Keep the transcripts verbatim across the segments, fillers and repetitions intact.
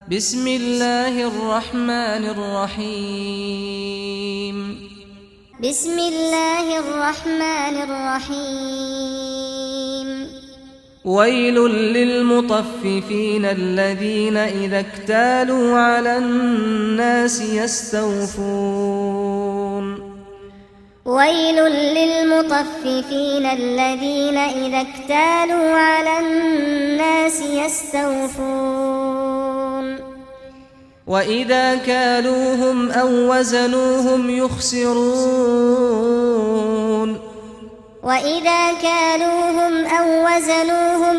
بسم الله الرحمن الرحيم بسم الله الرحمن الرحيم ويل للمطففين الذين إذا اكتالوا على الناس يستوفون ويل للمطففين الذين إذا اكتالوا على الناس يستوفون وإذا كالوهم أو وزنوهم يخسرون وإذا كالوهم أو وزنوهم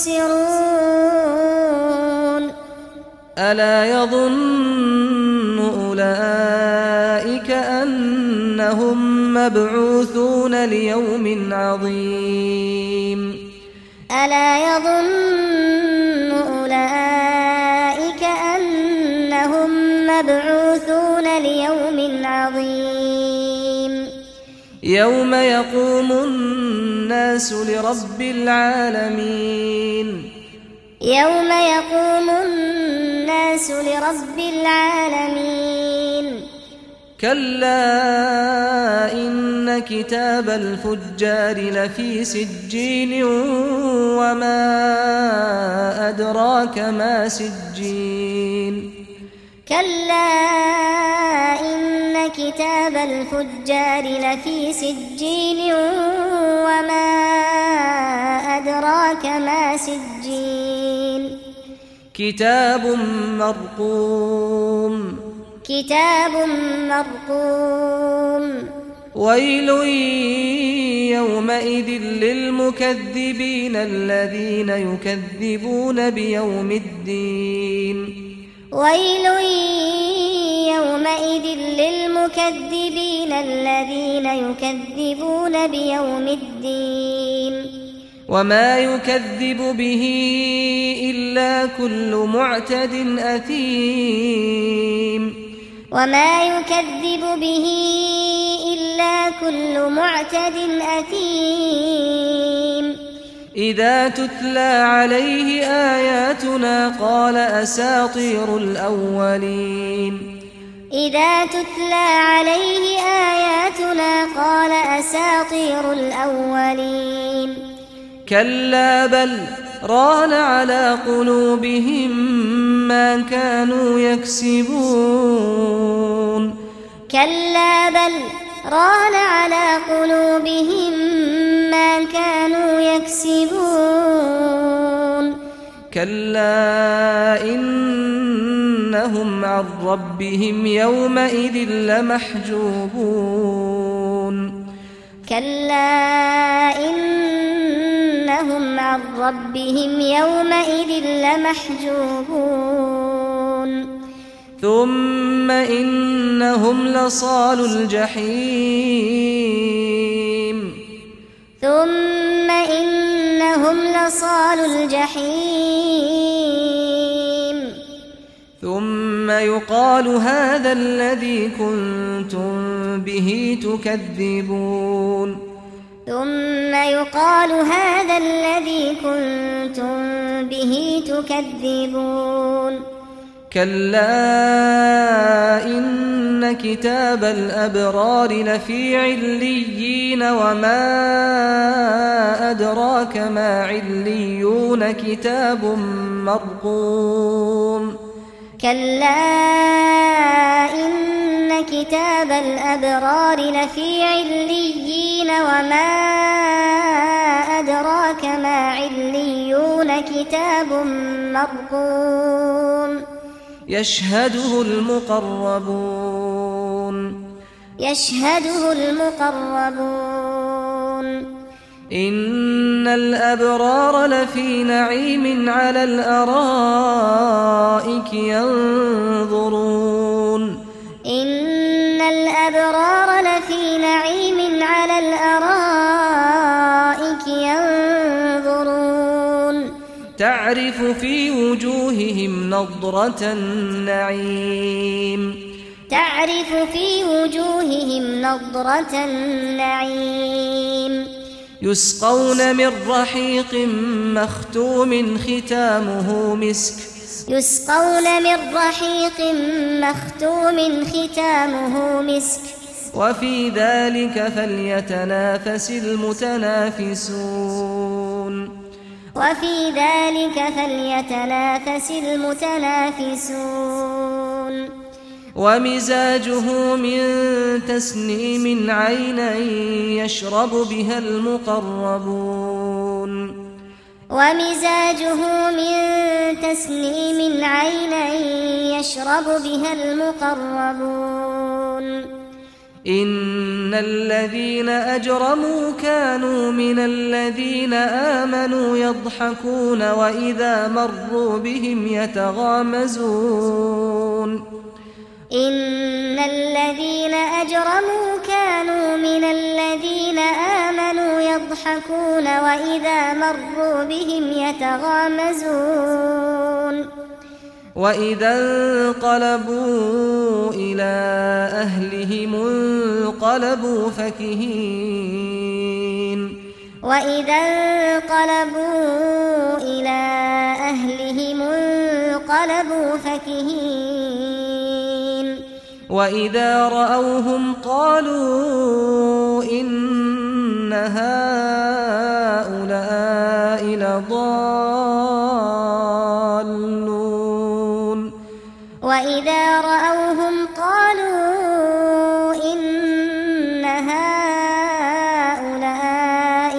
يخسرون ألا يظن أولئك أنهم مبعوثون ليوم عظيم ألا يظن أولئك أنهم مبعوثون ليوم عظيم يوم يقوم الناس لرب العالمين يوم يقوم الناس لرب العالمين كلا إن كتاب الفجار لفي سجين وما أدراك ما سجين كلا إن كتاب الفجار لفي سجين وما أدراك ما سجين كتاب مرقوم كتاب مرقوم ويل يومئذ للمكذبين الذين يكذبون بيوم الدين ويل يومئذ للمكذبين الذين يكذبون بيوم الدين وما يكذب به إلا كل معتد أثيم وما يكذب به إلا كل معتد أثيم إذا تتلى عليه آياتنا قال أساطير الأولين إذا تتلى عليه آياتنا قال أساطير الأولين كلا بل ران على قلوبهم ما كانوا يكسبون كلا بل ران على قلوبهم ما كانوا يكسبون كلا إنهم عن ربهم يومئذ لمحجوبون كلا إنهم عن ربهم يومئذ لمحجوبون ثم إنهم لصالو الجحيم ثم إنهم لصالو الجحيم ثم يقال هذا الذي كنتم به تكذبون ثم يقال هذا الذي كنتم به تكذبون كلا إن كتاب الأبرار لفي عليين وما أدراك ما عليون كتاب مرقوم كلا إن كتاب الأبرار لفي عليين وما أدراك ما عليون كتاب مرقوم يشهده المقربون يشهده المقربون إن الأبرار لفي نعيم على الأرائك ينظرون إن الأبرار لفي نعيم على الأرائك ينظرون تعرف في وجوههم نضرة النعيم تعرف في وجوههم نضرة النعيم يسقون من رحيق مختوم ختامه مسك يسقون من رحيق مختوم ختامه مسك وفي ذلك فليتنافس المتنافسون وفي ذلك فليتنافس المتنافسون ومزاجه من تسنيم عينا يشرب بها المقربون ومزاجه من تسنيم عينا يشرب بها المقربون إن الذين أجرموا كانوا من الذين آمنوا يضحكون وإذا مروا بهم يتغامزون إن الذين أجرموا كانوا من الذين آمنوا يضحكون وإذا مروا بهم يتغامزون وإذا انقلبوا إلى أهلهم انقلبوا فكهين وإذا انقلبوا إلى أهلهم انقلبوا فكهين وإذا رأوهم قالوا إن هؤلاء لضالون وإذا رأوهم قالوا إن هؤلاء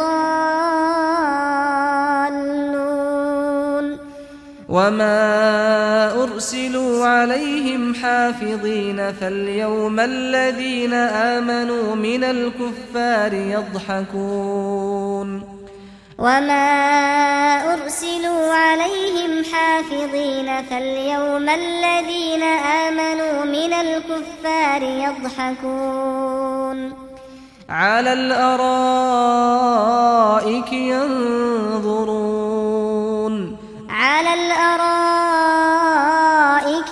لضالون وما أرسلوا عليهم حافظين فاليوم الذين آمنوا من الكفار يضحكون وما أرسلوا عليهم حافظين فاليوم الذين آمنوا من الكفار يضحكون على الأرائك ينظرون على الأرائك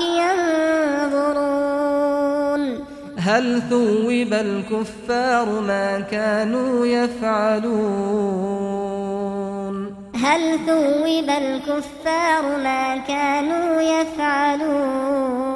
ينظرون هل ثوب الكفار ما كانوا يفعلون هل ثوب الكفار ما كانوا يفعلون